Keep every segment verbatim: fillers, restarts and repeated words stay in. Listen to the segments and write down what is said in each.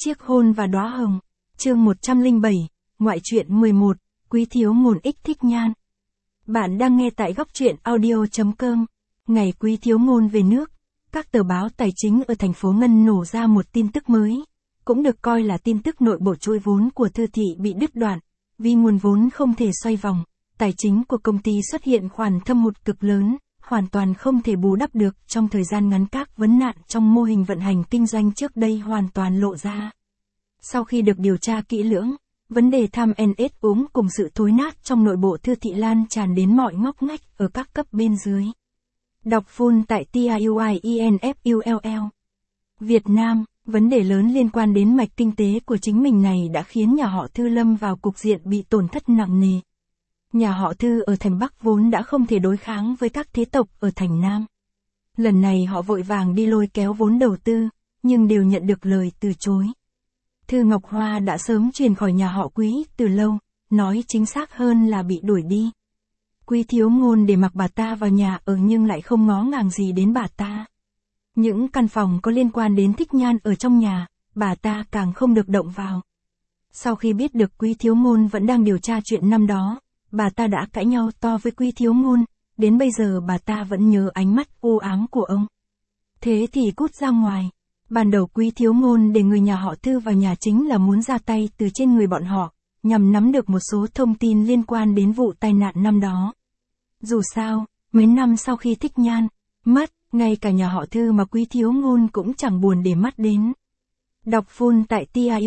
Chiếc hôn và đóa hồng. Chương một trăm lẻ bảy, ngoại truyện mười một, Quý thiếu ngôn ích thích nhan. Bạn đang nghe tại góc truyện audio chấm com. Ngày Quý thiếu ngôn về nước, các tờ báo tài chính ở thành phố Ngân nổ ra một tin tức mới, cũng được coi là tin tức nội bộ chuỗi vốn của Thư thị bị đứt đoạn, vì nguồn vốn không thể xoay vòng, tài chính của công ty xuất hiện khoản thâm hụt cực lớn, hoàn toàn không thể bù đắp được trong thời gian ngắn. Các vấn nạn trong mô hình vận hành kinh doanh trước đây hoàn toàn lộ ra. Sau khi được điều tra kỹ lưỡng, vấn đề tham nhũng úng cùng sự thối nát trong nội bộ Thư thị lan tràn đến mọi ngóc ngách ở các cấp bên dưới. Đọc full tại TIUIENFULL. Việt Nam, vấn đề lớn liên quan đến mạch kinh tế của chính mình này đã khiến nhà họ Thư lâm vào cục diện bị tổn thất nặng nề. Nhà họ Thư ở thành Bắc vốn đã không thể đối kháng với các thế tộc ở thành Nam. Lần này họ vội vàng đi lôi kéo vốn đầu tư, nhưng đều nhận được lời từ chối. Thư Ngọc Hoa đã sớm chuyển khỏi nhà họ Quý từ lâu, nói chính xác hơn là bị đuổi đi. Quý thiếu ngôn để mặc bà ta vào nhà ở nhưng lại không ngó ngàng gì đến bà ta. Những căn phòng có liên quan đến Thích Nhan ở trong nhà, bà ta càng không được động vào. Sau khi biết được Quý thiếu ngôn vẫn đang điều tra chuyện năm đó, bà ta đã cãi nhau to với Quý thiếu ngôn, đến bây giờ bà ta vẫn nhớ ánh mắt u ám của ông. Thế thì cút ra ngoài. Ban đầu Quý thiếu ngôn để người nhà họ Thư vào nhà chính là muốn ra tay từ trên người bọn họ, nhằm nắm được một số thông tin liên quan đến vụ tai nạn năm đó. Dù sao, mấy năm sau khi Thích Nhan mất, ngay cả nhà họ Thư mà Quý thiếu ngôn cũng chẳng buồn để mắt đến. Đọc full tại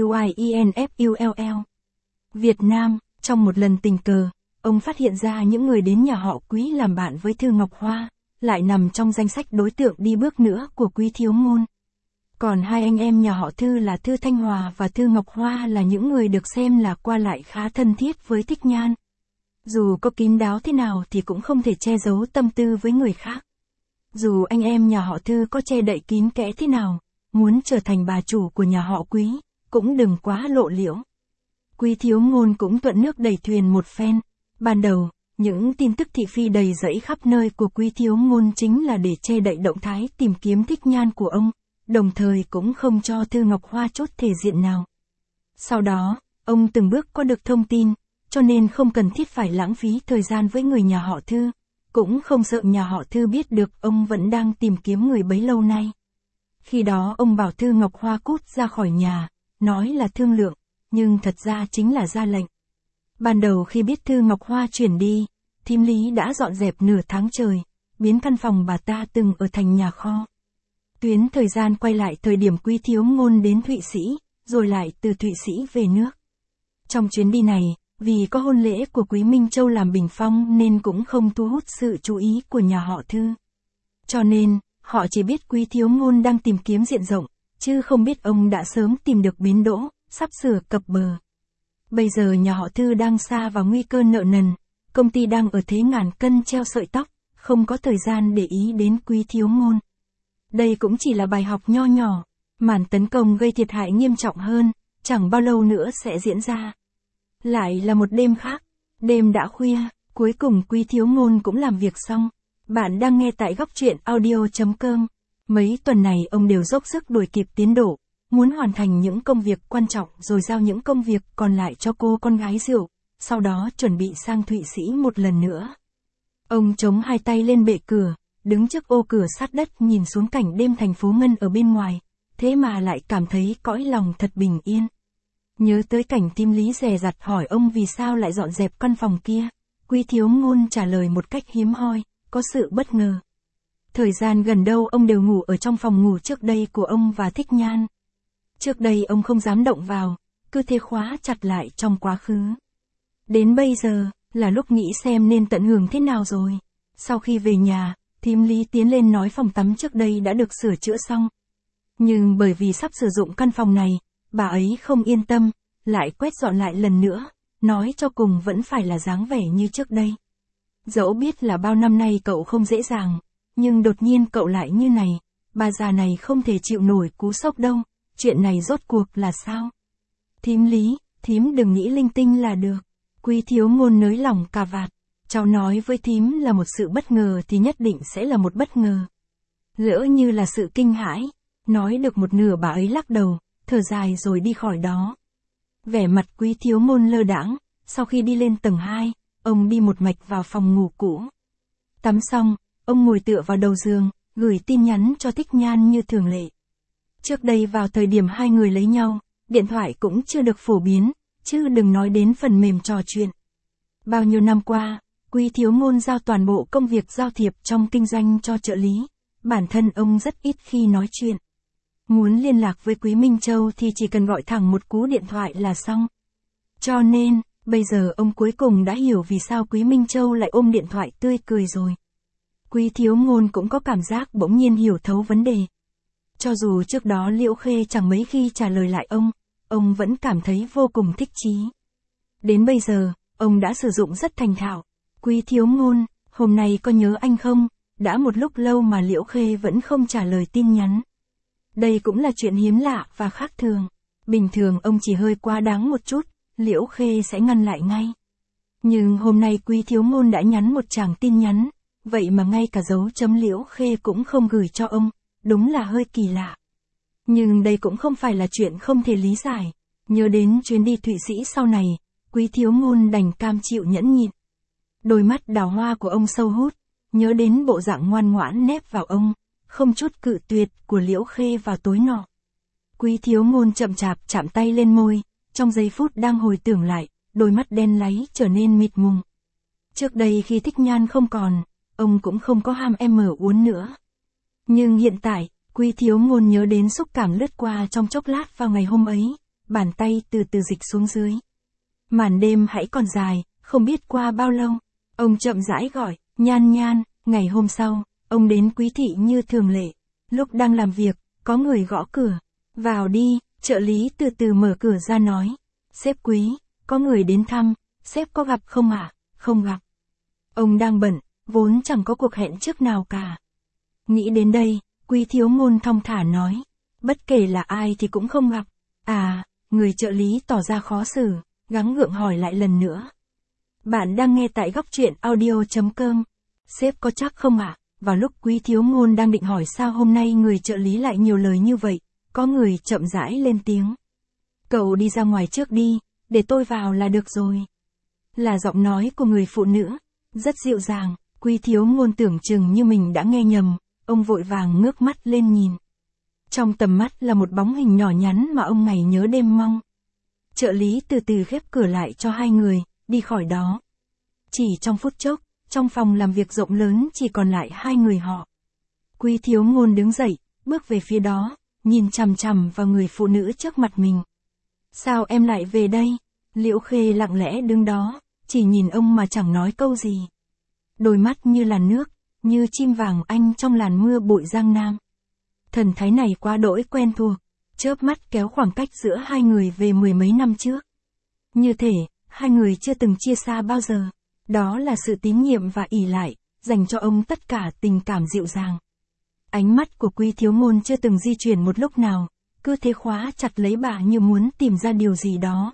TIUIENFULL. Việt Nam, trong một lần tình cờ, ông phát hiện ra những người đến nhà họ Quý làm bạn với Thư Ngọc Hoa, lại nằm trong danh sách đối tượng đi bước nữa của Quý thiếu ngôn. Còn hai anh em nhà họ Thư là Thư Thanh Hòa và Thư Ngọc Hoa là những người được xem là qua lại khá thân thiết với Thích Nhan. Dù có kín đáo thế nào thì cũng không thể che giấu tâm tư với người khác. Dù anh em nhà họ Thư có che đậy kín kẽ thế nào, muốn trở thành bà chủ của nhà họ Quý, cũng đừng quá lộ liễu. Quý thiếu ngôn cũng thuận nước đẩy thuyền một phen. Ban đầu, những tin tức thị phi đầy rẫy khắp nơi của Quý thiếu ngôn chính là để che đậy động thái tìm kiếm Thích Nhan của ông, đồng thời cũng không cho Thư Ngọc Hoa chốt thể diện nào. Sau đó, ông từng bước có được thông tin, cho nên không cần thiết phải lãng phí thời gian với người nhà họ Thư, cũng không sợ nhà họ Thư biết được ông vẫn đang tìm kiếm người bấy lâu nay. Khi đó ông bảo Thư Ngọc Hoa cút ra khỏi nhà, nói là thương lượng, nhưng thật ra chính là ra lệnh. Ban đầu khi biết Thư Ngọc Hoa chuyển đi, thím Lý đã dọn dẹp nửa tháng trời, biến căn phòng bà ta từng ở thành nhà kho. Tuyến thời gian quay lại thời điểm Quý thiếu ngôn đến Thụy Sĩ, rồi lại từ Thụy Sĩ về nước. Trong chuyến đi này, vì có hôn lễ của Quý Minh Châu làm bình phong nên cũng không thu hút sự chú ý của nhà họ Thư. Cho nên, họ chỉ biết Quý thiếu ngôn đang tìm kiếm diện rộng, chứ không biết ông đã sớm tìm được bến đỗ, sắp sửa cập bờ. Bây giờ nhà họ Thư đang sa vào nguy cơ nợ nần, công ty đang ở thế ngàn cân treo sợi tóc, không có thời gian để ý đến Quý thiếu ngôn. Đây cũng chỉ là bài học nho nhỏ, màn tấn công gây thiệt hại nghiêm trọng hơn, chẳng bao lâu nữa sẽ diễn ra. Lại là một đêm khác, đêm đã khuya, cuối cùng Quý thiếu ngôn cũng làm việc xong. Bạn đang nghe tại góc truyện audio chấm com. Mấy tuần này ông đều dốc sức đuổi kịp tiến độ, muốn hoàn thành những công việc quan trọng rồi giao những công việc còn lại cho cô con gái rượu, sau đó chuẩn bị sang Thụy Sĩ một lần nữa. Ông chống hai tay lên bệ cửa, đứng trước ô cửa sát đất nhìn xuống cảnh đêm thành phố Ngân ở bên ngoài, thế mà lại cảm thấy cõi lòng thật bình yên. Nhớ tới cảnh thím Lý dè dặt hỏi ông vì sao lại dọn dẹp căn phòng kia, Quý thiếu ngôn trả lời một cách hiếm hoi, có sự bất ngờ. Thời gian gần đâu ông đều ngủ ở trong phòng ngủ trước đây của ông và Thích Nhan. Trước đây ông không dám động vào, cứ thế khóa chặt lại trong quá khứ. Đến bây giờ, là lúc nghĩ xem nên tận hưởng thế nào rồi. Sau khi về nhà, thím Lý tiến lên nói phòng tắm trước đây đã được sửa chữa xong. Nhưng bởi vì sắp sử dụng căn phòng này, bà ấy không yên tâm, lại quét dọn lại lần nữa, nói cho cùng vẫn phải là dáng vẻ như trước đây. Dẫu biết là bao năm nay cậu không dễ dàng, nhưng đột nhiên cậu lại như này, bà già này không thể chịu nổi cú sốc đâu, chuyện này rốt cuộc là sao? Thím Lý, thím đừng nghĩ linh tinh là được. Quý thiếu ngôn nới lỏng cà vạt, cháu nói với thím là một sự bất ngờ thì nhất định sẽ là một bất ngờ. Lỡ như là sự kinh hãi, nói được một nửa bà ấy lắc đầu, thở dài rồi đi khỏi đó. Vẻ mặt Quý Thiếu Ngôn lơ đãng, sau khi đi lên tầng hai, ông đi một mạch vào phòng ngủ cũ. Tắm xong, ông ngồi tựa vào đầu giường, gửi tin nhắn cho Thích Nhan như thường lệ. Trước đây vào thời điểm hai người lấy nhau, điện thoại cũng chưa được phổ biến, chứ đừng nói đến phần mềm trò chuyện. Bao nhiêu năm qua, Quý Thiếu Ngôn giao toàn bộ công việc giao thiệp trong kinh doanh cho trợ lý, bản thân ông rất ít khi nói chuyện. Muốn liên lạc với Quý Minh Châu thì chỉ cần gọi thẳng một cú điện thoại là xong. Cho nên, bây giờ ông cuối cùng đã hiểu vì sao Quý Minh Châu lại ôm điện thoại tươi cười rồi. Quý Thiếu Ngôn cũng có cảm giác bỗng nhiên hiểu thấu vấn đề. Cho dù trước đó Liễu Khê chẳng mấy khi trả lời lại ông, ông vẫn cảm thấy vô cùng thích chí. Đến bây giờ, ông đã sử dụng rất thành thạo. Quý Thiếu Ngôn, hôm nay có nhớ anh không? Đã một lúc lâu mà Liễu Khê vẫn không trả lời tin nhắn. Đây cũng là chuyện hiếm lạ và khác thường. Bình thường ông chỉ hơi quá đáng một chút, Liễu Khê sẽ ngăn lại ngay. Nhưng hôm nay Quý Thiếu Ngôn đã nhắn một tràng tin nhắn, vậy mà ngay cả dấu chấm Liễu Khê cũng không gửi cho ông, đúng là hơi kỳ lạ. Nhưng đây cũng không phải là chuyện không thể lý giải. Nhớ đến chuyến đi Thụy Sĩ sau này, Quý Thiếu Ngôn đành cam chịu nhẫn nhịn. Đôi mắt đào hoa của ông sâu hút, nhớ đến bộ dạng ngoan ngoãn nép vào ông, không chút cự tuyệt của Liễu Khê vào tối nọ. Quý Thiếu Ngôn chậm chạp chạm tay lên môi, trong giây phút đang hồi tưởng lại, đôi mắt đen láy trở nên mịt mùng. Trước đây khi Thích Nhan không còn, ông cũng không có ham em mở uốn nữa. Nhưng hiện tại, Quý Thiếu Ngôn nhớ đến xúc cảm lướt qua trong chốc lát vào ngày hôm ấy, bàn tay từ từ dịch xuống dưới. Màn đêm hãy còn dài, không biết qua bao lâu, ông chậm rãi gọi, Nhan Nhan. Ngày hôm sau, ông đến Quý thị như thường lệ. Lúc đang làm việc, có người gõ cửa. Vào đi, trợ lý từ từ mở cửa ra nói. Sếp Quý, có người đến thăm, sếp có gặp không ạ? À? Không gặp. Ông đang bận, vốn chẳng có cuộc hẹn trước nào cả. Nghĩ đến đây, Quý Thiếu Ngôn thong thả nói. Bất kể là ai thì cũng không gặp. À, người trợ lý tỏ ra khó xử, gắng gượng hỏi lại lần nữa. Bạn đang nghe tại góc truyện audio chấm com. Sếp có chắc không ạ? À? Vào lúc Quý Thiếu Ngôn đang định hỏi sao hôm nay người trợ lý lại nhiều lời như vậy, có người chậm rãi lên tiếng. Cậu đi ra ngoài trước đi, để tôi vào là được rồi. Là giọng nói của người phụ nữ, rất dịu dàng. Quý Thiếu Ngôn tưởng chừng như mình đã nghe nhầm, ông vội vàng ngước mắt lên nhìn. Trong tầm mắt là một bóng hình nhỏ nhắn mà ông ngày nhớ đêm mong. Trợ lý từ từ khép cửa lại cho hai người, đi khỏi đó. Chỉ trong phút chốc, trong phòng làm việc rộng lớn chỉ còn lại hai người họ. Quý Thiếu Ngôn đứng dậy, bước về phía đó, nhìn chằm chằm vào người phụ nữ trước mặt mình. Sao em lại về đây? Liễu Khê lặng lẽ đứng đó, chỉ nhìn ông mà chẳng nói câu gì. Đôi mắt như làn nước, như chim vàng anh trong làn mưa bụi Giang Nam. Thần thái này quá đỗi quen thuộc, chớp mắt kéo khoảng cách giữa hai người về mười mấy năm trước. Như thể, hai người chưa từng chia xa bao giờ. Đó là sự tín nhiệm và ỷ lại, dành cho ông tất cả tình cảm dịu dàng. Ánh mắt của Quý Thiếu Ngôn chưa từng di chuyển một lúc nào, cứ thế khóa chặt lấy bà như muốn tìm ra điều gì đó.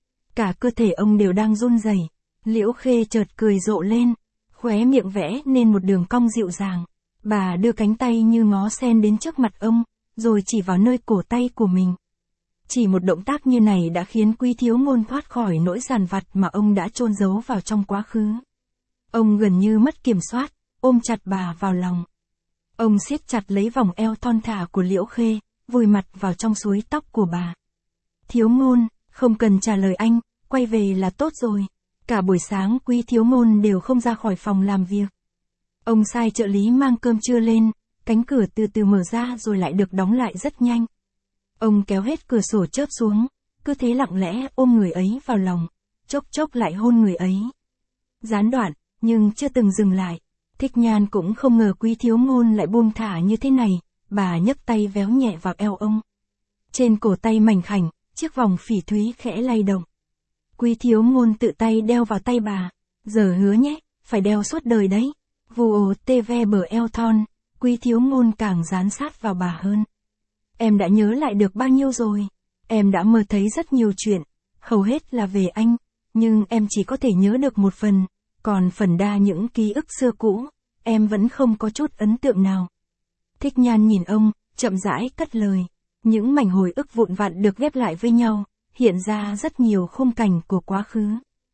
Cả cơ thể ông đều đang run rẩy. Liễu Khê chợt cười rộ lên, khóe miệng vẽ nên một đường cong dịu dàng. Bà đưa cánh tay như ngó sen đến trước mặt ông, rồi chỉ vào nơi cổ tay của mình. Chỉ một động tác như này đã khiến Quý Thiếu Ngôn thoát khỏi nỗi dằn vặt mà ông đã chôn giấu vào trong quá khứ. Ông gần như mất kiểm soát, ôm chặt bà vào lòng. Ông siết chặt lấy vòng eo thon thả của Liễu Khê, vùi mặt vào trong suối tóc của bà. Thiếu Ngôn, không cần trả lời anh, quay về là tốt rồi. Cả buổi sáng Quý Thiếu Ngôn đều không ra khỏi phòng làm việc. Ông sai trợ lý mang cơm trưa lên, cánh cửa từ từ mở ra rồi lại được đóng lại rất nhanh. Ông kéo hết cửa sổ chớp xuống, cứ thế lặng lẽ ôm người ấy vào lòng, chốc chốc lại hôn người ấy. Gián đoạn, nhưng chưa từng dừng lại. Thích Nhan cũng không ngờ Quý Thiếu Ngôn lại buông thả như thế này, bà nhấc tay véo nhẹ vào eo ông. Trên cổ tay mảnh khảnh, chiếc vòng phỉ thúy khẽ lay động. Quý Thiếu Ngôn tự tay đeo vào tay bà, giờ hứa nhé, phải đeo suốt đời đấy. Vù ồ tê ve bờ eo thon, Quý Thiếu Ngôn càng dán sát vào bà hơn. Em đã nhớ lại được bao nhiêu rồi? Em đã mơ thấy rất nhiều chuyện, hầu hết là về anh, nhưng em chỉ có thể nhớ được một phần, còn phần đa những ký ức xưa cũ, em vẫn không có chút ấn tượng nào. Thích Nhan nhìn ông, chậm rãi cất lời. Những mảnh hồi ức vụn vặn được ghép lại với nhau, hiện ra rất nhiều khung cảnh của quá khứ.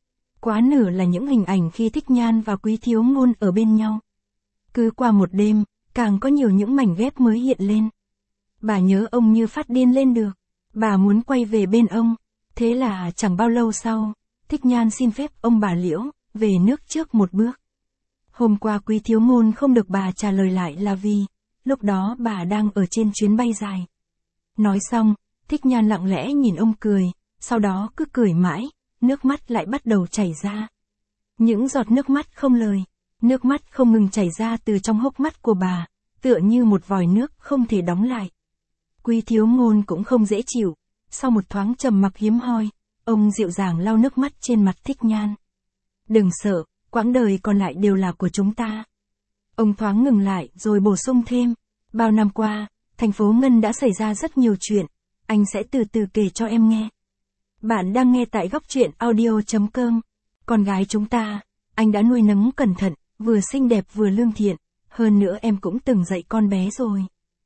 Quá nửa là những hình ảnh khi Thích Nhan và Quý Thiếu Ngôn ở bên nhau. Cứ qua một đêm, càng có nhiều những mảnh ghép mới hiện lên. Bà nhớ ông như phát điên lên được. Bà muốn quay về bên ông. Thế là chẳng bao lâu sau, Thích Nhan xin phép ông bà Liễu, về nước trước một bước. Hôm qua Quý Thiếu Ngôn không được bà trả lời lại là vì, lúc đó bà đang ở trên chuyến bay dài. Nói xong, Thích Nhan lặng lẽ nhìn ông cười, sau đó cứ cười mãi, nước mắt lại bắt đầu chảy ra. Những giọt nước mắt không lời, nước mắt không ngừng chảy ra từ trong hốc mắt của bà, tựa như một vòi nước không thể đóng lại. Quý Thiếu Ngôn cũng không dễ chịu, sau một thoáng trầm mặc hiếm hoi, ông dịu dàng lau nước mắt trên mặt Thích Nhan. Đừng sợ, quãng đời còn lại đều là của chúng ta. Ông thoáng ngừng lại rồi bổ sung thêm, bao năm qua, thành phố Ngân đã xảy ra rất nhiều chuyện, anh sẽ từ từ kể cho em nghe. Bạn đang nghe tại góc truyện audio chấm com. Con gái chúng ta, anh đã nuôi nấng cẩn thận, vừa xinh đẹp vừa lương thiện, hơn nữa em cũng từng dạy con bé rồi.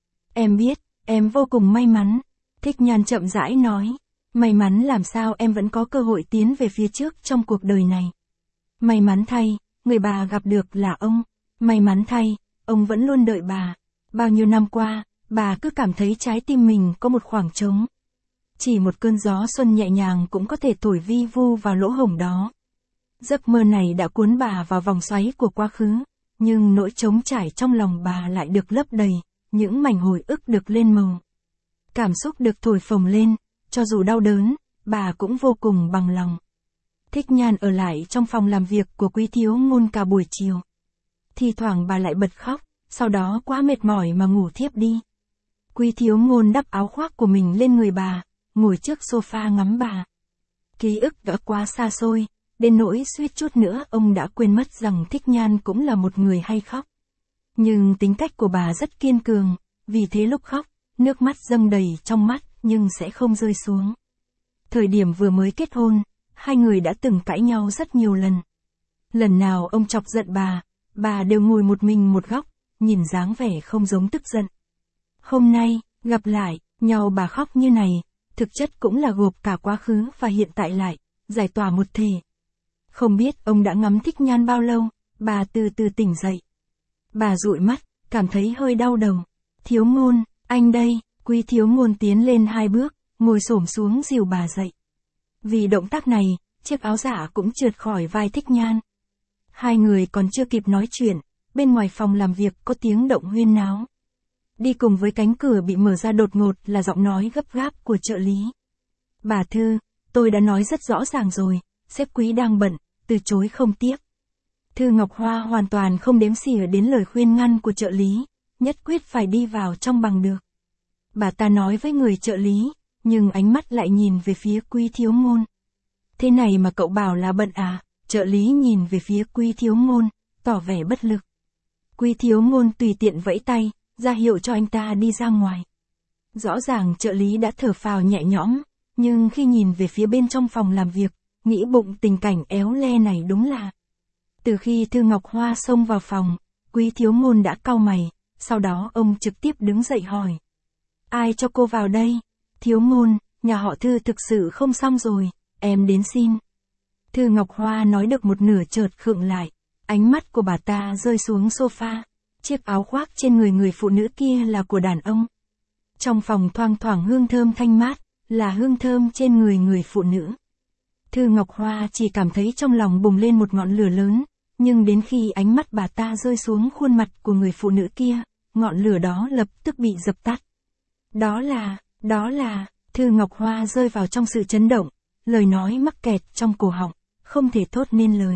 Em biết, em vô cùng may mắn. Thích Nhan chậm rãi nói, may mắn làm sao em vẫn có cơ hội tiến về phía trước trong cuộc đời này. May mắn thay, người bà gặp được là ông. May mắn thay, ông vẫn luôn đợi bà. Bao nhiêu năm qua, bà cứ cảm thấy trái tim mình có một khoảng trống. Chỉ một cơn gió xuân nhẹ nhàng cũng có thể thổi vi vu vào lỗ hổng đó. Giấc mơ này đã cuốn bà vào vòng xoáy của quá khứ, nhưng nỗi trống trải trong lòng bà lại được lấp đầy, những mảnh hồi ức được lên màu. Cảm xúc được thổi phồng lên, cho dù đau đớn, bà cũng vô cùng bằng lòng. Thích Nhan ở lại trong phòng làm việc của Quý Thiếu Ngôn cả buổi chiều. Thì thoảng bà lại bật khóc, sau đó quá mệt mỏi mà ngủ thiếp đi. Quý Thiếu Ngôn đắp áo khoác của mình lên người bà, ngồi trước sofa ngắm bà. Ký ức đã quá xa xôi, đến nỗi suýt chút nữa ông đã quên mất rằng Thích Nhan cũng là một người hay khóc. Nhưng tính cách của bà rất kiên cường, vì thế lúc khóc, nước mắt dâng đầy trong mắt nhưng sẽ không rơi xuống. Thời điểm vừa mới kết hôn, hai người đã từng cãi nhau rất nhiều lần. Lần nào ông chọc giận bà, bà đều ngồi một mình một góc, nhìn dáng vẻ không giống tức giận. Hôm nay, gặp lại nhau bà khóc như này, thực chất cũng là gộp cả quá khứ và hiện tại lại, giải tỏa một thể. Không biết ông đã ngắm Thích Nhan bao lâu, bà từ từ tỉnh dậy. Bà dụi mắt, cảm thấy hơi đau đầu. Thiếu Ngôn, anh đây. Quý Thiếu Ngôn tiến lên hai bước, ngồi xổm xuống dìu bà dậy. Vì động tác này, chiếc áo giả cũng trượt khỏi vai Thích Nhan. Hai người còn chưa kịp nói chuyện, bên ngoài phòng làm việc có tiếng động huyên náo. Đi cùng với cánh cửa bị mở ra đột ngột là giọng nói gấp gáp của trợ lý. Bà Thư, tôi đã nói rất rõ ràng rồi, sếp Quý đang bận, từ chối không tiếp. Thư Ngọc Hoa hoàn toàn không đếm xỉa đến lời khuyên ngăn của trợ lý, nhất quyết phải đi vào trong bằng được. Bà ta nói với người trợ lý, nhưng ánh mắt lại nhìn về phía Quý Thiếu Ngôn. Thế này mà cậu bảo là bận à? Trợ lý nhìn về phía Quý Thiếu Ngôn, tỏ vẻ bất lực. Quý Thiếu Ngôn tùy tiện vẫy tay, ra hiệu cho anh ta đi ra ngoài. Rõ ràng trợ lý đã thở phào nhẹ nhõm, nhưng khi nhìn về phía bên trong phòng làm việc, nghĩ bụng tình cảnh éo le này đúng là. Từ khi Thư Ngọc Hoa xông vào phòng, Quý Thiếu Ngôn đã cau mày, sau đó ông trực tiếp đứng dậy hỏi. Ai cho cô vào đây? Thiếu Ngôn, nhà họ Thư thực sự không xong rồi, em đến xin. Thư Ngọc Hoa nói được một nửa chợt khựng lại, ánh mắt của bà ta rơi xuống sofa. Chiếc áo khoác trên người người phụ nữ kia là của đàn ông. Trong phòng thoang thoảng hương thơm thanh mát, là hương thơm trên người người phụ nữ. Thư Ngọc Hoa chỉ cảm thấy trong lòng bùng lên một ngọn lửa lớn, nhưng đến khi ánh mắt bà ta rơi xuống khuôn mặt của người phụ nữ kia, ngọn lửa đó lập tức bị dập tắt. Đó là, đó là, Thư Ngọc Hoa rơi vào trong sự chấn động, lời nói mắc kẹt trong cổ họng, không thể thốt nên lời.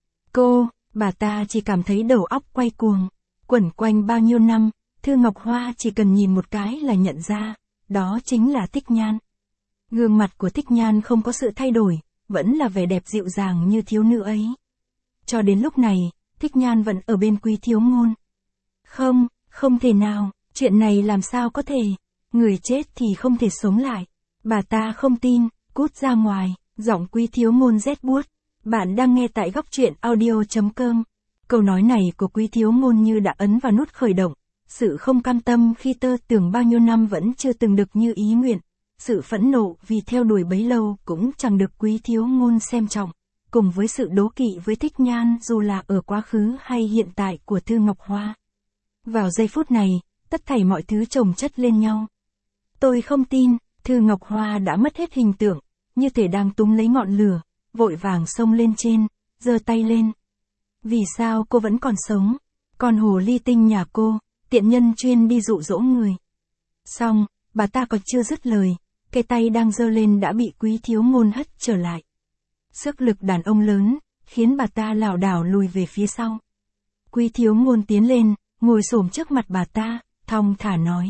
Cô, bà ta chỉ cảm thấy đầu óc quay cuồng. Quẩn quanh bao nhiêu năm, Thư Ngọc Hoa chỉ cần nhìn một cái là nhận ra, đó chính là Thích Nhan. Gương mặt của Thích Nhan không có sự thay đổi, vẫn là vẻ đẹp dịu dàng như thiếu nữ ấy. Cho đến lúc này, Thích Nhan vẫn ở bên Quý Thiếu Ngôn. Không, không thể nào, chuyện này làm sao có thể, người chết thì không thể sống lại. Bà ta không tin, cút ra ngoài, giọng Quý Thiếu Ngôn rét buốt. Bạn đang nghe tại góc truyện audio chấm com. Câu nói này của Quý Thiếu Ngôn như đã ấn vào nút khởi động, sự không cam tâm khi tơ tưởng bao nhiêu năm vẫn chưa từng được như ý nguyện, sự phẫn nộ vì theo đuổi bấy lâu cũng chẳng được Quý Thiếu Ngôn xem trọng, cùng với sự đố kỵ với Thích Nhan dù là ở quá khứ hay hiện tại của Thư Ngọc Hoa. Vào giây phút này, tất thảy mọi thứ chồng chất lên nhau. Tôi không tin, Thư Ngọc Hoa đã mất hết hình tượng, như thể đang túm lấy ngọn lửa, vội vàng xông lên trên, giơ tay lên. Vì sao cô vẫn còn sống? Còn hồ ly tinh nhà cô, tiện nhân chuyên đi dụ dỗ người. Xong, bà ta còn chưa dứt lời, cái tay đang giơ lên đã bị Quý Thiếu Ngôn hất trở lại. Sức lực đàn ông lớn, khiến bà ta lảo đảo lùi về phía sau. Quý Thiếu Ngôn tiến lên, ngồi xổm trước mặt bà ta, thong thả nói.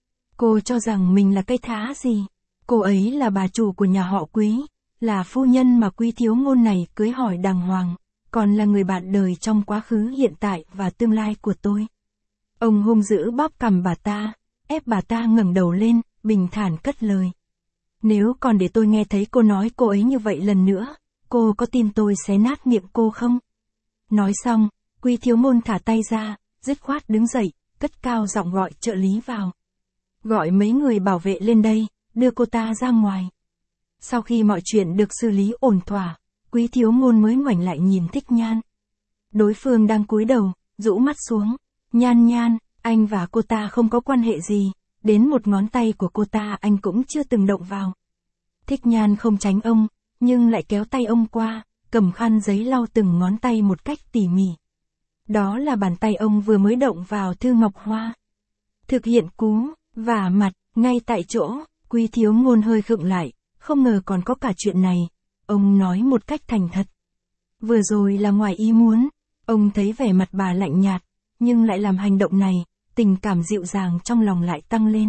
Cô cho rằng mình là cây thá gì? Cô ấy là bà chủ của nhà họ Quý, là phu nhân mà Quý Thiếu Ngôn này cưới hỏi đàng hoàng, còn là người bạn đời trong quá khứ hiện tại và tương lai của tôi. Ông hung dữ bóp cằm bà ta, ép bà ta ngẩng đầu lên, bình thản cất lời. Nếu còn để tôi nghe thấy cô nói cô ấy như vậy lần nữa, cô có tin tôi xé nát miệng cô không? Nói xong, Quý Thiếu Ngôn thả tay ra, dứt khoát đứng dậy, cất cao giọng gọi trợ lý vào. Gọi mấy người bảo vệ lên đây, đưa cô ta ra ngoài. Sau khi mọi chuyện được xử lý ổn thỏa, Quý Thiếu Ngôn mới ngoảnh lại nhìn Thích Nhan. Đối phương đang cúi đầu, rũ mắt xuống. Nhan Nhan, anh và cô ta không có quan hệ gì, đến một ngón tay của cô ta anh cũng chưa từng động vào. Thích Nhan không tránh ông, nhưng lại kéo tay ông qua, cầm khăn giấy lau từng ngón tay một cách tỉ mỉ. Đó là bàn tay ông vừa mới động vào Thư Ngọc Hoa. Thực hiện cú vả mặt, ngay tại chỗ, Quý Thiếu Ngôn hơi khựng lại, không ngờ còn có cả chuyện này. Ông nói một cách thành thật. Vừa rồi là ngoài ý muốn, ông thấy vẻ mặt bà lạnh nhạt, nhưng lại làm hành động này, tình cảm dịu dàng trong lòng lại tăng lên.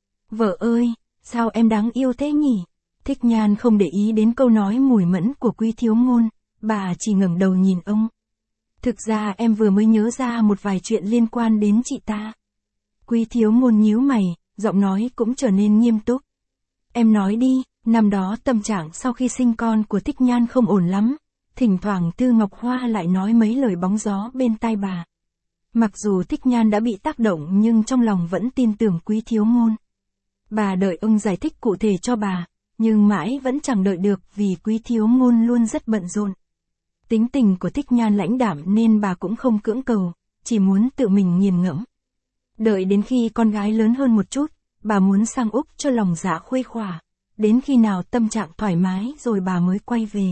Vợ ơi, sao em đáng yêu thế nhỉ? Thích Nhan không để ý đến câu nói mùi mẫn của Quý Thiếu Ngôn, bà chỉ ngẩng đầu nhìn ông. Thực ra em vừa mới nhớ ra một vài chuyện liên quan đến chị ta. Quý Thiếu Ngôn nhíu mày, giọng nói cũng trở nên nghiêm túc. Em nói đi, năm đó tâm trạng sau khi sinh con của Thích Nhan không ổn lắm, thỉnh thoảng Thư Ngọc Hoa lại nói mấy lời bóng gió bên tai bà. Mặc dù Thích Nhan đã bị tác động nhưng trong lòng vẫn tin tưởng Quý Thiếu Ngôn. Bà đợi ông giải thích cụ thể cho bà, nhưng mãi vẫn chẳng đợi được vì Quý Thiếu Ngôn luôn rất bận rộn. Tính tình của Thích Nhan lãnh đạm nên bà cũng không cưỡng cầu, chỉ muốn tự mình nghiền ngẫm. Đợi đến khi con gái lớn hơn một chút, bà muốn sang Úc cho lòng dạ khuây khỏa, đến khi nào tâm trạng thoải mái rồi bà mới quay về.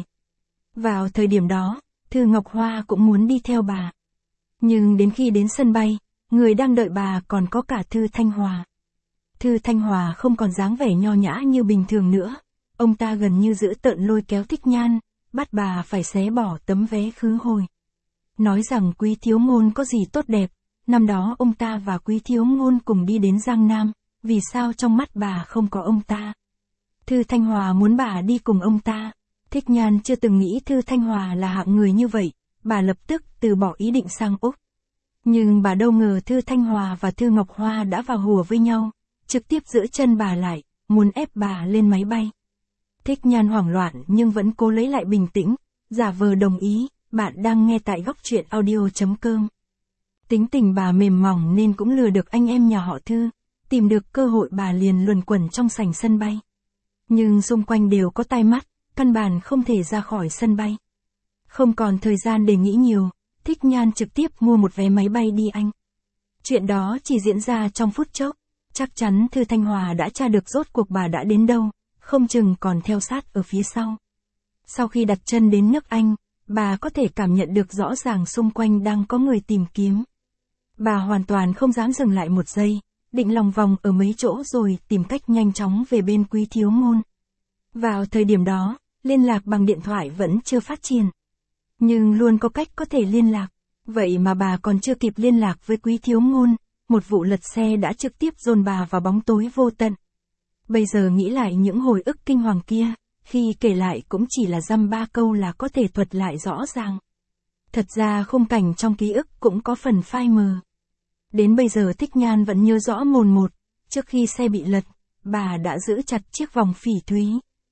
Vào thời điểm đó, Thư Ngọc Hoa cũng muốn đi theo bà. Nhưng đến khi đến sân bay, người đang đợi bà còn có cả Thư Thanh Hòa. Thư Thanh Hòa không còn dáng vẻ nho nhã như bình thường nữa, ông ta gần như dữ tợn lôi kéo Thích Nhan, bắt bà phải xé bỏ tấm vé khứ hồi. Nói rằng Quý Thiếu Ngôn có gì tốt đẹp, năm đó ông ta và Quý Thiếu Ngôn cùng đi đến Giang Nam, vì sao trong mắt bà không có ông ta? Thư Thanh Hòa muốn bà đi cùng ông ta. Thích Nhan chưa từng nghĩ Thư Thanh Hòa là hạng người như vậy, bà lập tức từ bỏ ý định sang Úc. Nhưng bà đâu ngờ Thư Thanh Hòa và Thư Ngọc Hoa đã vào hùa với nhau, trực tiếp giữ chân bà lại, muốn ép bà lên máy bay. Thích Nhan hoảng loạn nhưng vẫn cố lấy lại bình tĩnh, giả vờ đồng ý. Bạn đang nghe tại góc truyện audio chấm com. Tính tình bà mềm mỏng nên cũng lừa được anh em nhà họ Thư, tìm được cơ hội bà liền luẩn quẩn trong sảnh sân bay. Nhưng xung quanh đều có tai mắt, căn bản không thể ra khỏi sân bay. Không còn thời gian để nghĩ nhiều, Thích Nhan trực tiếp mua một vé máy bay đi Anh. Chuyện đó chỉ diễn ra trong phút chốc, chắc chắn Thư Thanh Hòa đã tra được rốt cuộc bà đã đến đâu, không chừng còn theo sát ở phía sau. Sau khi đặt chân đến nước Anh, bà có thể cảm nhận được rõ ràng xung quanh đang có người tìm kiếm. Bà hoàn toàn không dám dừng lại một giây, định lòng vòng ở mấy chỗ rồi tìm cách nhanh chóng về bên Quý Thiếu Ngôn. Vào thời điểm đó, liên lạc bằng điện thoại vẫn chưa phát triển. Nhưng luôn có cách có thể liên lạc. Vậy mà bà còn chưa kịp liên lạc với Quý Thiếu Ngôn, một vụ lật xe đã trực tiếp dồn bà vào bóng tối vô tận. Bây giờ nghĩ lại những hồi ức kinh hoàng kia, khi kể lại cũng chỉ là dăm ba câu là có thể thuật lại rõ ràng. Thật ra khung cảnh trong ký ức cũng có phần phai mờ. Đến bây giờ Thích Nhan vẫn nhớ rõ mồn một, trước khi xe bị lật, bà đã giữ chặt chiếc vòng phỉ thúy.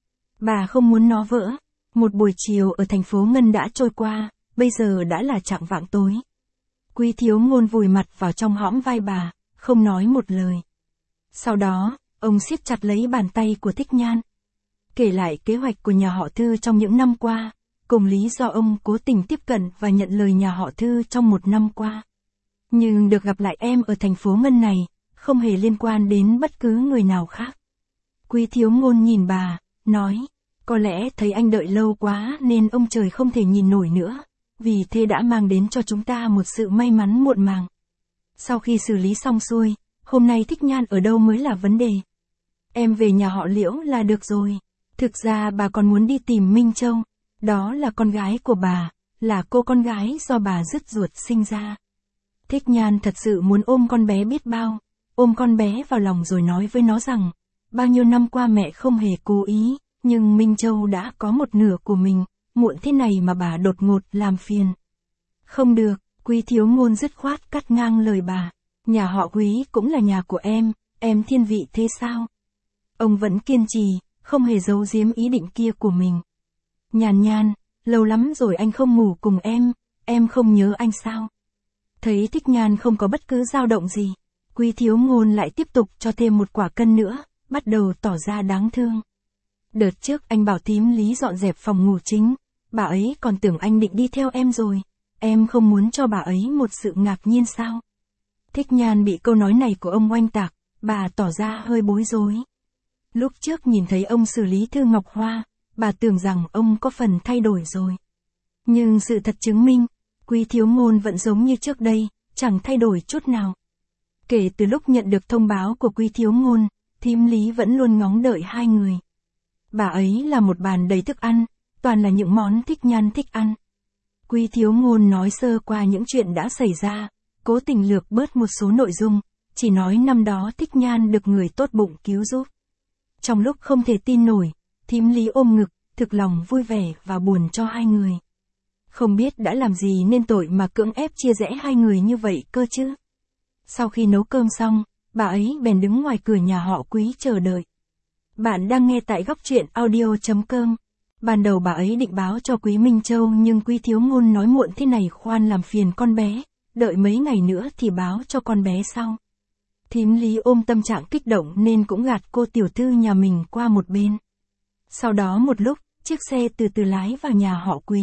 Bà không muốn nó vỡ. Một buổi chiều ở thành phố Ngân đã trôi qua, bây giờ đã là chạng vạng tối. Quý Thiếu Ngôn vùi mặt vào trong hõm vai bà, không nói một lời. Sau đó, ông siết chặt lấy bàn tay của Thích Nhan. Kể lại kế hoạch của nhà họ Thư trong những năm qua, cùng lý do ông cố tình tiếp cận và nhận lời nhà họ Thư trong một năm qua. Nhưng được gặp lại em ở thành phố Ngân này, không hề liên quan đến bất cứ người nào khác. Quý Thiếu Ngôn nhìn bà, nói, có lẽ thấy anh đợi lâu quá nên ông trời không thể nhìn nổi nữa, vì thế đã mang đến cho chúng ta một sự may mắn muộn màng. Sau khi xử lý xong xuôi, hôm nay Thích Nhan ở đâu mới là vấn đề. Em về nhà họ Liễu là được rồi. Thực ra bà còn muốn đi tìm Minh Châu, đó là con gái của bà, là cô con gái do bà dứt ruột sinh ra. Thích Nhan thật sự muốn ôm con bé biết bao, ôm con bé vào lòng rồi nói với nó rằng, bao nhiêu năm qua mẹ không hề cố ý, nhưng Minh Châu đã có một nửa của mình, muộn thế này mà bà đột ngột làm phiền. Không được, Quý Thiếu Ngôn dứt khoát cắt ngang lời bà, nhà họ Quý cũng là nhà của em, em thiên vị thế sao? Ông vẫn kiên trì, không hề giấu giếm ý định kia của mình. Nhàn Nhan, lâu lắm rồi anh không ngủ cùng em, em không nhớ anh sao? Thấy Thích Nhan không có bất cứ dao động gì, Quý Thiếu Ngôn lại tiếp tục cho thêm một quả cân nữa, bắt đầu tỏ ra đáng thương. Đợt trước anh bảo thím Lý dọn dẹp phòng ngủ chính, bà ấy còn tưởng anh định đi theo em rồi, em không muốn cho bà ấy một sự ngạc nhiên sao? Thích Nhan bị câu nói này của ông oanh tạc, bà tỏ ra hơi bối rối. Lúc trước nhìn thấy ông xử lý Thư Ngọc Hoa, bà tưởng rằng ông có phần thay đổi rồi. Nhưng sự thật chứng minh, Quý Thiếu Ngôn vẫn giống như trước đây, chẳng thay đổi chút nào. Kể từ lúc nhận được thông báo của Quý Thiếu Ngôn, thím Lý vẫn luôn ngóng đợi hai người. Bà ấy là một bàn đầy thức ăn, toàn là những món Thích Nhan thích ăn. Quý Thiếu Ngôn nói sơ qua những chuyện đã xảy ra, cố tình lược bớt một số nội dung, chỉ nói năm đó Thích Nhan được người tốt bụng cứu giúp. Trong lúc không thể tin nổi, thím Lý ôm ngực, thực lòng vui vẻ và buồn cho hai người. Không biết đã làm gì nên tội mà cưỡng ép chia rẽ hai người như vậy cơ chứ. Sau khi nấu cơm xong, bà ấy bèn đứng ngoài cửa nhà họ Quý chờ đợi. Bạn đang nghe tại góc truyện audio chấm com. Ban đầu bà ấy định báo cho Quý Minh Châu nhưng Quý Thiếu Ngôn nói muộn thế này khoan làm phiền con bé, đợi mấy ngày nữa thì báo cho con bé sau. Thím Lý ôm tâm trạng kích động nên cũng gạt cô tiểu thư nhà mình qua một bên. Sau đó một lúc, chiếc xe từ từ lái vào nhà họ Quý.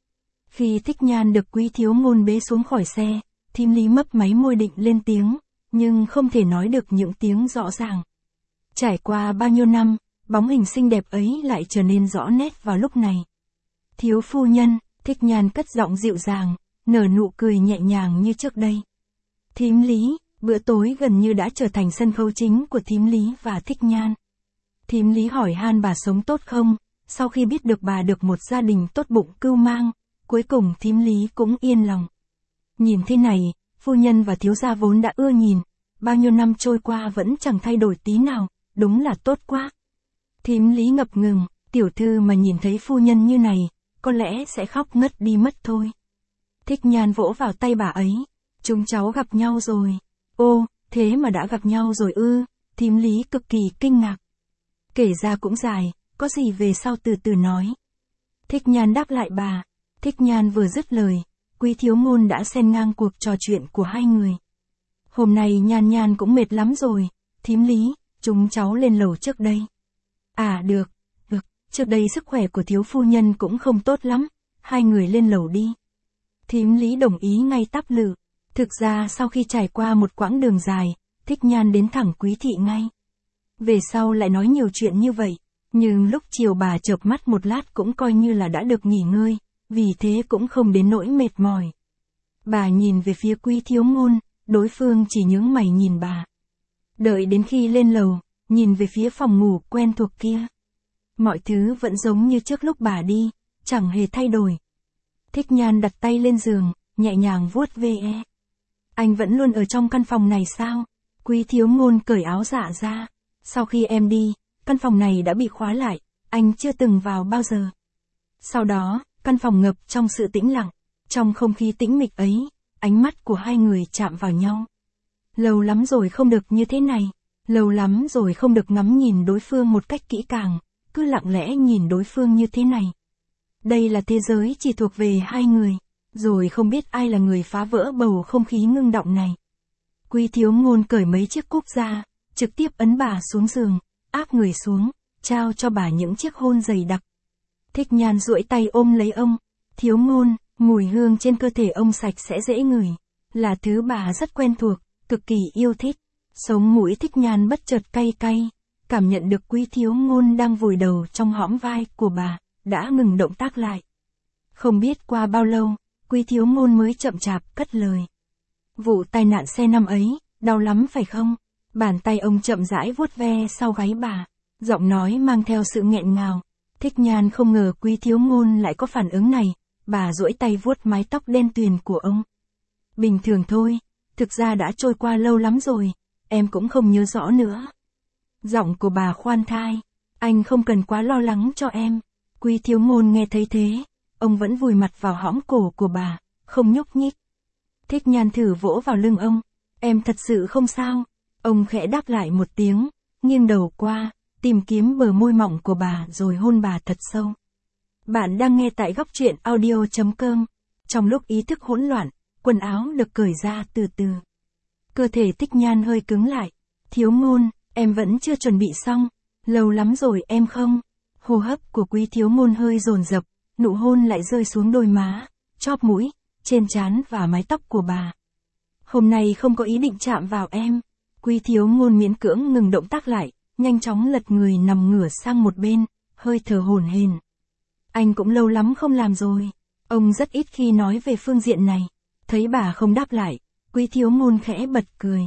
Khi Thích Nhan được Quý Thiếu Ngôn bế xuống khỏi xe, thím Lý mấp máy môi định lên tiếng, nhưng không thể nói được những tiếng rõ ràng. Trải qua bao nhiêu năm, bóng hình xinh đẹp ấy lại trở nên rõ nét vào lúc này. Thiếu phu nhân, Thích Nhan cất giọng dịu dàng, nở nụ cười nhẹ nhàng như trước đây. Thím Lý, bữa tối gần như đã trở thành sân khấu chính của thím Lý và Thích Nhan. Thím Lý hỏi han bà sống tốt không, sau khi biết được bà được một gia đình tốt bụng cưu mang, cuối cùng thím Lý cũng yên lòng. Nhìn thế này, phu nhân và thiếu gia vốn đã ưa nhìn, bao nhiêu năm trôi qua vẫn chẳng thay đổi tí nào, đúng là tốt quá. Thím Lý ngập ngừng, tiểu thư mà nhìn thấy phu nhân như này, có lẽ sẽ khóc ngất đi mất thôi. Thích Nhan vỗ vào tay bà ấy, chúng cháu gặp nhau rồi. Ô, thế mà đã gặp nhau rồi ư, thím Lý cực kỳ kinh ngạc. Kể ra cũng dài, có gì về sau từ từ nói. Thích Nhan đáp lại bà. Thích Nhan vừa dứt lời, Quý Thiếu Ngôn đã xen ngang cuộc trò chuyện của hai người. Hôm nay Nhan Nhan cũng mệt lắm rồi, thím Lý, chúng cháu lên lầu trước đây. À được, được, trước đây sức khỏe của thiếu phu nhân cũng không tốt lắm, hai người lên lầu đi. Thím Lý đồng ý ngay tắp lự. Thực ra sau khi trải qua một quãng đường dài, Thích Nhan đến thẳng Quý thị ngay. Về sau lại nói nhiều chuyện như vậy, nhưng lúc chiều bà chợp mắt một lát cũng coi như là đã được nghỉ ngơi, vì thế cũng không đến nỗi mệt mỏi. Bà nhìn về phía Quý Thiếu Ngôn, đối phương chỉ nhướng mày nhìn bà. Đợi đến khi lên lầu, nhìn về phía phòng ngủ quen thuộc kia. Mọi thứ vẫn giống như trước lúc bà đi, chẳng hề thay đổi. Thích Nhan đặt tay lên giường, nhẹ nhàng vuốt ve. Anh vẫn luôn ở trong căn phòng này sao? Quý Thiếu Ngôn cởi áo dạ ra. Sau khi em đi, căn phòng này đã bị khóa lại, anh chưa từng vào bao giờ. Sau đó, căn phòng ngập trong sự tĩnh lặng. Trong không khí tĩnh mịch ấy, ánh mắt của hai người chạm vào nhau. Lâu lắm rồi không được như thế này. Lâu lắm rồi không được ngắm nhìn đối phương một cách kỹ càng, cứ lặng lẽ nhìn đối phương như thế này. Đây là thế giới chỉ thuộc về hai người, rồi không biết ai là người phá vỡ bầu không khí ngưng động này. Quý Thiếu Ngôn cởi mấy chiếc cúc ra, trực tiếp ấn bà xuống giường, áp người xuống, trao cho bà những chiếc hôn dày đặc. Thích Nhan duỗi tay ôm lấy ông. Thiếu Ngôn, mùi hương trên cơ thể ông sạch sẽ dễ ngửi, là thứ bà rất quen thuộc, cực kỳ yêu thích. Sống mũi Thích Nhan bất chợt cay cay, cảm nhận được Quý Thiếu Ngôn đang vùi đầu trong hõm vai của bà, đã ngừng động tác lại. Không biết qua bao lâu, Quý Thiếu Ngôn mới chậm chạp cất lời. Vụ tai nạn xe năm ấy, đau lắm phải không? Bàn tay ông chậm rãi vuốt ve sau gáy bà, giọng nói mang theo sự nghẹn ngào. Thích Nhan không ngờ Quý Thiếu Ngôn lại có phản ứng này, bà duỗi tay vuốt mái tóc đen tuyền của ông. Bình thường thôi, thực ra đã trôi qua lâu lắm rồi, em cũng không nhớ rõ nữa. Giọng của bà khoan thai, anh không cần quá lo lắng cho em. Quý Thiếu Ngôn nghe thấy thế, ông vẫn vùi mặt vào hõm cổ của bà, không nhúc nhích. Thích Nhan thử vỗ vào lưng ông, em thật sự không sao. Ông khẽ đáp lại một tiếng, nghiêng đầu qua, tìm kiếm bờ môi mỏng của bà rồi hôn bà thật sâu. Bạn đang nghe tại góc truyện audio chấm com. Trong lúc ý thức hỗn loạn, quần áo được cởi ra từ từ. Cơ thể Thích Nhan hơi cứng lại. Thiếu Ngôn, em vẫn chưa chuẩn bị xong. Lâu lắm rồi em không? Hô hấp của Quý Thiếu Ngôn hơi dồn dập, nụ hôn lại rơi xuống đôi má, chóp mũi, trên trán và mái tóc của bà. Hôm nay không có ý định chạm vào em. Quý Thiếu Ngôn miễn cưỡng ngừng động tác lại, nhanh chóng lật người nằm ngửa sang một bên, hơi thở hổn hển. Anh cũng lâu lắm không làm rồi. Ông rất ít khi nói về phương diện này. Thấy bà không đáp lại, Quý Thiếu Ngôn khẽ bật cười.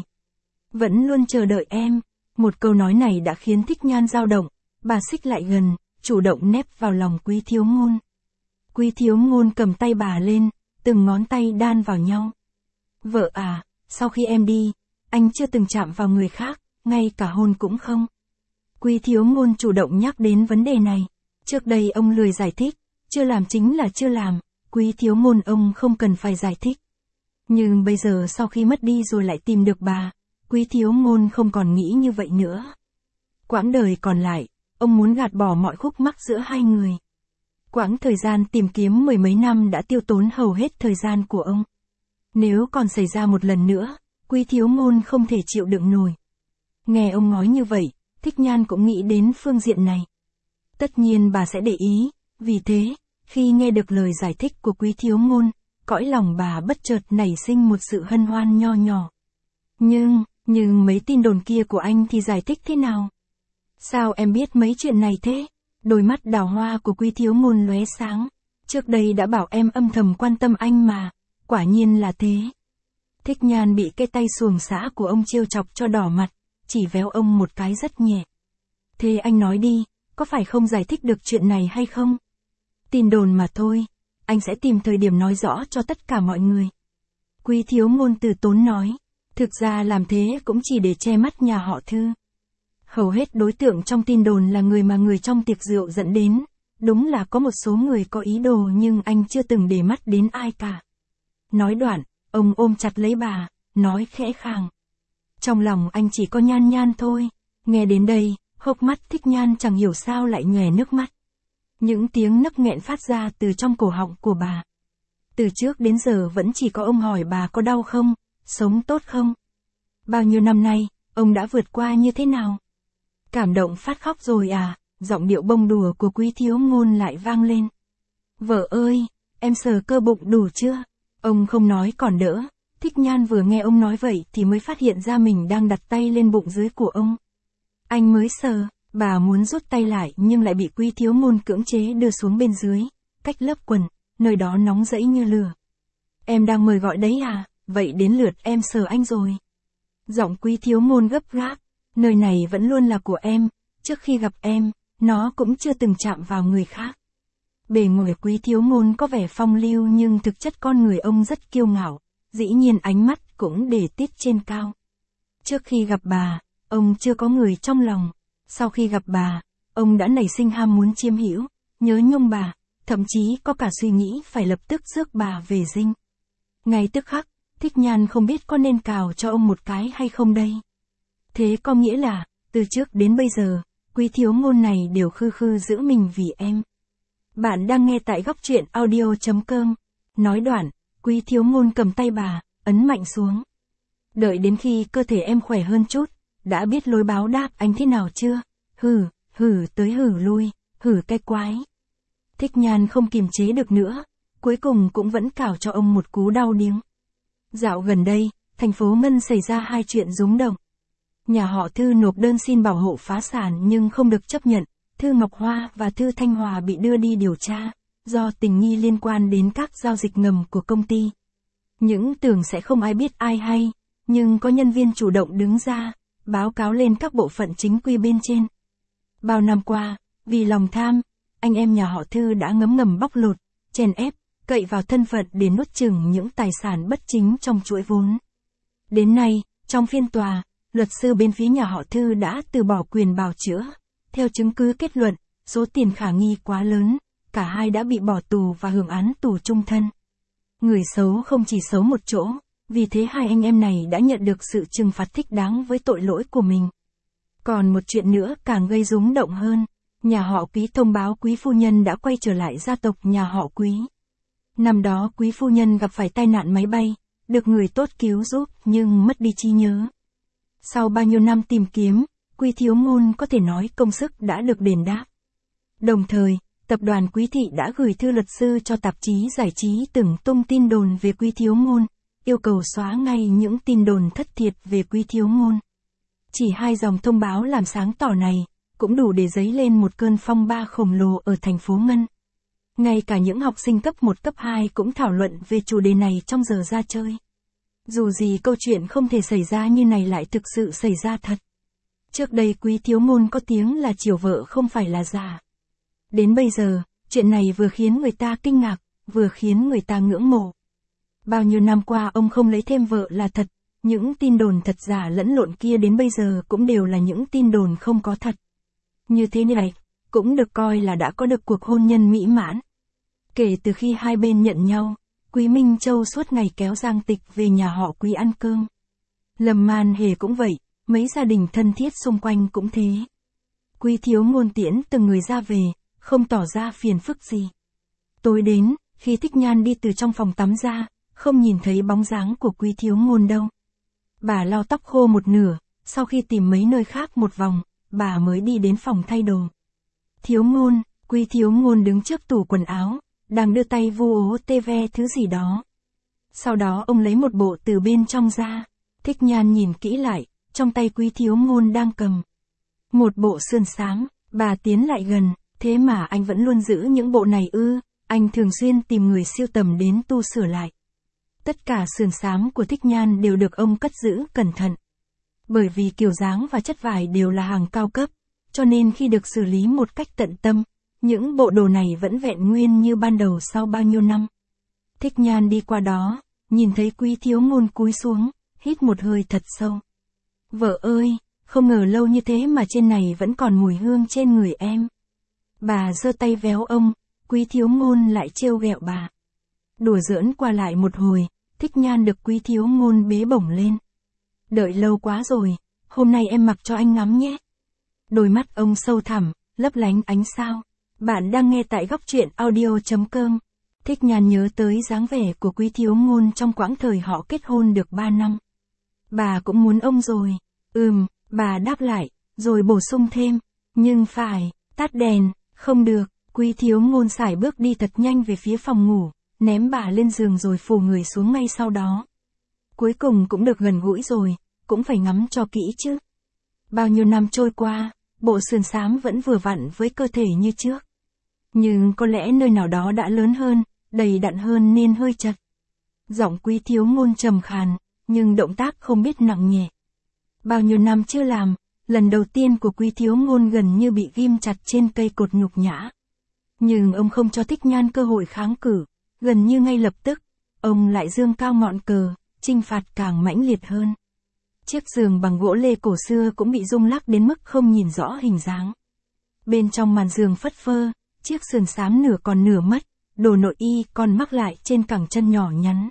Vẫn luôn chờ đợi em. Một câu nói này đã khiến Thích Nhan dao động. Bà xích lại gần, chủ động nép vào lòng Quý Thiếu Ngôn. Quý Thiếu Ngôn cầm tay bà lên, từng ngón tay đan vào nhau. Vợ à, sau khi em đi, anh chưa từng chạm vào người khác, ngay cả hôn cũng không. Quý Thiếu Ngôn chủ động nhắc đến vấn đề này. Trước đây ông lười giải thích, chưa làm chính là chưa làm, Quý Thiếu Ngôn ông không cần phải giải thích. Nhưng bây giờ sau khi mất đi rồi lại tìm được bà, Quý Thiếu Ngôn không còn nghĩ như vậy nữa. Quãng đời còn lại, ông muốn gạt bỏ mọi khúc mắc giữa hai người. Quãng thời gian tìm kiếm mười mấy năm đã tiêu tốn hầu hết thời gian của ông. Nếu còn xảy ra một lần nữa, Quý Thiếu Ngôn không thể chịu đựng nổi. Nghe ông nói như vậy, Thích Nhan cũng nghĩ đến phương diện này. Tất nhiên bà sẽ để ý, vì thế, khi nghe được lời giải thích của Quý Thiếu Ngôn, cõi lòng bà bất chợt nảy sinh một sự hân hoan nho nhỏ. Nhưng, nhưng mấy tin đồn kia của anh thì giải thích thế nào? Sao em biết mấy chuyện này thế? Đôi mắt đào hoa của Quý Thiếu Ngôn lóe sáng. Trước đây đã bảo em âm thầm quan tâm anh mà, quả nhiên là thế. Thích Nhan bị cái tay xuồng xã của ông trêu chọc cho đỏ mặt, chỉ véo ông một cái rất nhẹ. Thế anh nói đi, có phải không giải thích được chuyện này hay không? Tin đồn mà thôi, anh sẽ tìm thời điểm nói rõ cho tất cả mọi người. Quý Thiếu Ngôn từ tốn nói, thực ra làm thế cũng chỉ để che mắt nhà họ Thư. Hầu hết đối tượng trong tin đồn là người mà người trong tiệc rượu dẫn đến. Đúng là có một số người có ý đồ nhưng anh chưa từng để mắt đến ai cả. Nói đoạn, ông ôm chặt lấy bà, nói khẽ khàng. Trong lòng anh chỉ có Nhan Nhan thôi. Nghe đến đây, hốc mắt Thích Nhan chẳng hiểu sao lại nhòe nước mắt. Những tiếng nấc nghẹn phát ra từ trong cổ họng của bà. Từ trước đến giờ vẫn chỉ có ông hỏi bà có đau không, sống tốt không. Bao nhiêu năm nay, ông đã vượt qua như thế nào? Cảm động phát khóc rồi à? Giọng điệu bông đùa của Quý Thiếu Ngôn lại vang lên. Vợ ơi, em sờ cơ bụng đủ chưa? Ông không nói còn đỡ. Thích Nhan vừa nghe ông nói vậy thì mới phát hiện ra mình đang đặt tay lên bụng dưới của ông. Anh mới sờ, bà muốn rút tay lại nhưng lại bị Quý Thiếu Ngôn cưỡng chế đưa xuống bên dưới, cách lớp quần, nơi đó nóng rẫy như lửa. Em đang mời gọi đấy à? Vậy đến lượt em sờ anh rồi. Giọng Quý Thiếu Ngôn gấp gáp, nơi này vẫn luôn là của em, trước khi gặp em, nó cũng chưa từng chạm vào người khác. Bề ngoài Quý Thiếu Ngôn có vẻ phong lưu nhưng thực chất con người ông rất kiêu ngạo, dĩ nhiên ánh mắt cũng để tiết trên cao. Trước khi gặp bà, ông chưa có người trong lòng. Sau khi gặp bà, ông đã nảy sinh ham muốn chiếm hữu, nhớ nhung bà, thậm chí có cả suy nghĩ phải lập tức rước bà về dinh. Ngay tức khắc, Thích Nhan không biết có nên cào cho ông một cái hay không đây. Thế có nghĩa là, từ trước đến bây giờ, Quý Thiếu Ngôn này đều khư khư giữ mình vì em. Bạn đang nghe tại góc truyện audio chấm com. Nói đoạn, Quý Thiếu Ngôn cầm tay bà, ấn mạnh xuống. Đợi đến khi cơ thể em khỏe hơn chút, đã biết lối báo đáp anh thế nào chưa? Hử, hử tới hử lui, hử cái quái. Thích Nhan không kiềm chế được nữa, cuối cùng cũng vẫn cào cho ông một cú đau điếng. Dạo gần đây, thành phố Ngân xảy ra hai chuyện rúng động. Nhà họ Thư nộp đơn xin bảo hộ phá sản nhưng không được chấp nhận, Thư Ngọc Hoa và Thư Thanh Hòa bị đưa đi điều tra, do tình nghi liên quan đến các giao dịch ngầm của công ty. Những tưởng sẽ không ai biết ai hay, nhưng có nhân viên chủ động đứng ra, báo cáo lên các bộ phận chính quy bên trên. Bao năm qua, vì lòng tham, anh em nhà họ Thư đã ngấm ngầm bóc lột, chèn ép, cậy vào thân phận để nuốt chửng những tài sản bất chính trong chuỗi vốn. Đến nay, trong phiên tòa, luật sư bên phía nhà họ Thư đã từ bỏ quyền bào chữa. Theo chứng cứ kết luận, số tiền khả nghi quá lớn, cả hai đã bị bỏ tù và hưởng án tù chung thân. Người xấu không chỉ xấu một chỗ, vì thế hai anh em này đã nhận được sự trừng phạt thích đáng với tội lỗi của mình. Còn một chuyện nữa càng gây rúng động hơn, nhà họ Quý thông báo Quý phu nhân đã quay trở lại gia tộc nhà họ Quý. Năm đó Quý phu nhân gặp phải tai nạn máy bay, được người tốt cứu giúp nhưng mất đi trí nhớ. Sau bao nhiêu năm tìm kiếm, Quý Thiếu Ngôn có thể nói công sức đã được đền đáp. Đồng thời, tập đoàn Quý Thị đã gửi thư luật sư cho tạp chí giải trí từng tung tin đồn về Quý Thiếu Ngôn, yêu cầu xóa ngay những tin đồn thất thiệt về Quý Thiếu Ngôn. Chỉ hai dòng thông báo làm sáng tỏ này, cũng đủ để dấy lên một cơn phong ba khổng lồ ở thành phố Ngân. Ngay cả những học sinh cấp một cấp hai cũng thảo luận về chủ đề này trong giờ ra chơi. Dù gì câu chuyện không thể xảy ra như này lại thực sự xảy ra thật. Trước đây Quý Thiếu Ngôn có tiếng là chiều vợ không phải là giả. Đến bây giờ, chuyện này vừa khiến người ta kinh ngạc, vừa khiến người ta ngưỡng mộ. Bao nhiêu năm qua ông không lấy thêm vợ là thật, những tin đồn thật giả lẫn lộn kia đến bây giờ cũng đều là những tin đồn không có thật. Như thế này, cũng được coi là đã có được cuộc hôn nhân mỹ mãn. Kể từ khi hai bên nhận nhau, Quý Minh Châu suốt ngày kéo Giang Tịch về nhà họ Quý ăn cơm. Lâm Man Hề cũng vậy, mấy gia đình thân thiết xung quanh cũng thế. Quý Thiếu Ngôn tiễn từng người ra về, không tỏ ra phiền phức gì. Tối đến, khi Thích Nhan đi từ trong phòng tắm ra, không nhìn thấy bóng dáng của Quý Thiếu Ngôn đâu. Bà lau tóc khô một nửa, sau khi tìm mấy nơi khác một vòng, bà mới đi đến phòng thay đồ. Thiếu Ngôn, Quý Thiếu Ngôn đứng trước tủ quần áo, đang đưa tay vu ố tê ve thứ gì đó. Sau đó ông lấy một bộ từ bên trong ra. Thích Nhan nhìn kỹ lại, trong tay Quý Thiếu Ngôn đang cầm một bộ sườn xám. Bà tiến lại gần, thế mà anh vẫn luôn giữ những bộ này ư? Anh thường xuyên tìm người siêu tầm đến tu sửa lại. Tất cả sườn xám của Thích Nhan đều được ông cất giữ cẩn thận. Bởi vì kiểu dáng và chất vải đều là hàng cao cấp, cho nên khi được xử lý một cách tận tâm, những bộ đồ này vẫn vẹn nguyên như ban đầu sau bao nhiêu năm. Thích Nhan đi qua đó, nhìn thấy Quý Thiếu Ngôn cúi xuống, hít một hơi thật sâu. Vợ ơi, không ngờ lâu như thế mà trên này vẫn còn mùi hương trên người em. Bà giơ tay véo ông, Quý Thiếu Ngôn lại trêu ghẹo bà. Đùa giỡn qua lại một hồi, Thích Nhan được Quý Thiếu Ngôn bế bổng lên. Đợi lâu quá rồi, hôm nay em mặc cho anh ngắm nhé. Đôi mắt ông sâu thẳm, lấp lánh ánh sao. Bạn đang nghe tại góc truyện audio chấm com. Thích Nhan nhớ tới dáng vẻ của Quý Thiếu Ngôn trong quãng thời họ kết hôn được ba năm. Bà cũng muốn ông rồi. Ừm, bà đáp lại, rồi bổ sung thêm. Nhưng phải, tắt đèn, không được. Quý Thiếu Ngôn sải bước đi thật nhanh về phía phòng ngủ, ném bà lên giường rồi phủ người xuống ngay sau đó. Cuối cùng cũng được gần gũi rồi, cũng phải ngắm cho kỹ chứ. Bao nhiêu năm trôi qua, bộ sườn xám vẫn vừa vặn với cơ thể như trước. Nhưng có lẽ nơi nào đó đã lớn hơn, đầy đặn hơn nên hơi chật. Giọng Quý Thiếu Ngôn trầm khàn, nhưng động tác không biết nặng nhẹ. Bao nhiêu năm chưa làm, lần đầu tiên của Quý Thiếu Ngôn gần như bị ghim chặt trên cây cột nhục nhã. Nhưng ông không cho Thích Nhan cơ hội kháng cự, gần như ngay lập tức, ông lại giương cao ngọn cờ, trinh phạt càng mãnh liệt hơn. Chiếc giường bằng gỗ lê cổ xưa cũng bị rung lắc đến mức không nhìn rõ hình dáng. Bên trong màn giường phất phơ, chiếc sườn xám nửa còn nửa mất, đồ nội y còn mắc lại trên cẳng chân nhỏ nhắn.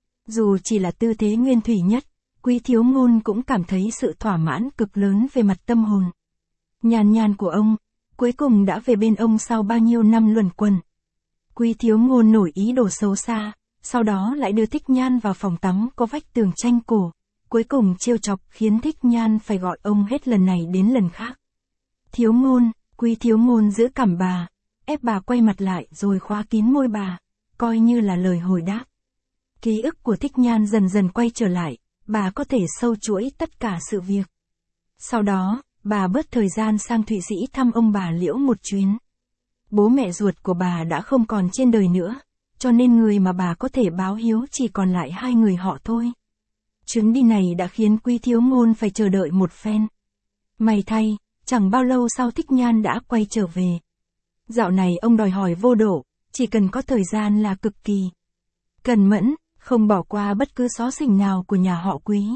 Dù chỉ là tư thế nguyên thủy nhất, Quý Thiếu Ngôn cũng cảm thấy sự thỏa mãn cực lớn về mặt tâm hồn. Nhan Nhan của ông, cuối cùng đã về bên ông sau bao nhiêu năm luẩn quẩn. Quý Thiếu Ngôn nổi ý đồ xấu xa, sau đó lại đưa Thích Nhan vào phòng tắm có vách tường tranh cổ, cuối cùng trêu chọc khiến Thích Nhan phải gọi ông hết lần này đến lần khác. Thiếu Ngôn, Quý Thiếu Ngôn giữ cằm bà, ép bà quay mặt lại rồi khóa kín môi bà, coi như là lời hồi đáp. Ký ức của Thích Nhan dần dần quay trở lại, bà có thể sâu chuỗi tất cả sự việc. Sau đó, bà bớt thời gian sang Thụy Sĩ thăm ông bà Liễu một chuyến. Bố mẹ ruột của bà đã không còn trên đời nữa, cho nên người mà bà có thể báo hiếu chỉ còn lại hai người họ thôi. Chuyến đi này đã khiến Quý Thiếu Ngôn phải chờ đợi một phen. May thay, chẳng bao lâu sau Thích Nhan đã quay trở về. Dạo này ông đòi hỏi vô độ, chỉ cần có thời gian là cực kỳ cẩn mẫn, không bỏ qua bất cứ xó xỉnh nào của nhà họ Quý.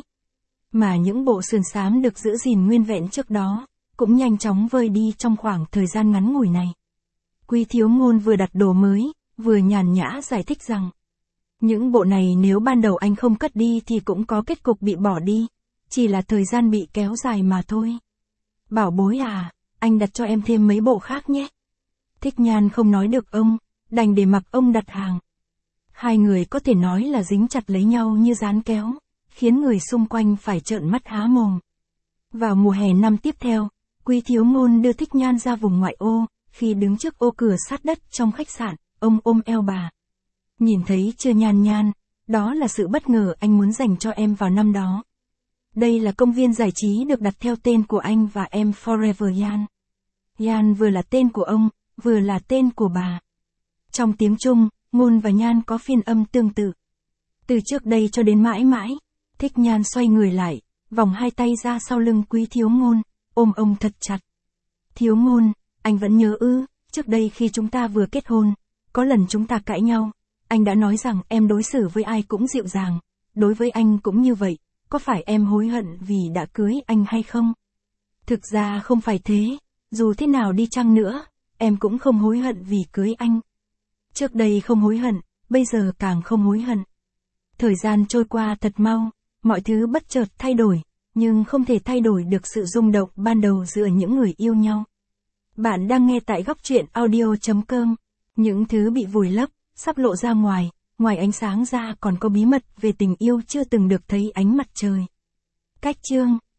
Mà những bộ sườn xám được giữ gìn nguyên vẹn trước đó, cũng nhanh chóng vơi đi trong khoảng thời gian ngắn ngủi này. Quý Thiếu Ngôn vừa đặt đồ mới, vừa nhàn nhã giải thích rằng, những bộ này nếu ban đầu anh không cất đi thì cũng có kết cục bị bỏ đi, chỉ là thời gian bị kéo dài mà thôi. Bảo bối à, anh đặt cho em thêm mấy bộ khác nhé. Thích Nhan không nói được ông, đành để mặc ông đặt hàng. Hai người có thể nói là dính chặt lấy nhau như dán kéo, khiến người xung quanh phải trợn mắt há mồm. Vào mùa hè năm tiếp theo, Quý Thiếu Ngôn đưa Thích Nhan ra vùng ngoại ô, khi đứng trước ô cửa sát đất trong khách sạn, ông ôm eo bà. Nhìn thấy chưa Nhan Nhan, đó là sự bất ngờ anh muốn dành cho em vào năm đó. Đây là công viên giải trí được đặt theo tên của anh và em Forever Yan. Yan vừa là tên của ông, vừa là tên của bà. Trong tiếng Trung, Ngôn và Nhan có phiên âm tương tự. Từ trước đây cho đến mãi mãi, Thích Nhan xoay người lại, vòng hai tay ra sau lưng Quý Thiếu Ngôn, ôm ông thật chặt. Thiếu Ngôn, anh vẫn nhớ ư, trước đây khi chúng ta vừa kết hôn, có lần chúng ta cãi nhau, anh đã nói rằng em đối xử với ai cũng dịu dàng, đối với anh cũng như vậy, có phải em hối hận vì đã cưới anh hay không? Thực ra không phải thế, dù thế nào đi chăng nữa, em cũng không hối hận vì cưới anh. Trước đây không hối hận, bây giờ càng không hối hận. Thời gian trôi qua thật mau, mọi thứ bất chợt thay đổi, nhưng không thể thay đổi được sự rung động ban đầu giữa những người yêu nhau. Bạn đang nghe tại góc truyện audio chấm com. Những thứ bị vùi lấp, sắp lộ ra ngoài, ngoài ánh sáng ra còn có bí mật về tình yêu chưa từng được thấy ánh mặt trời. Cách chương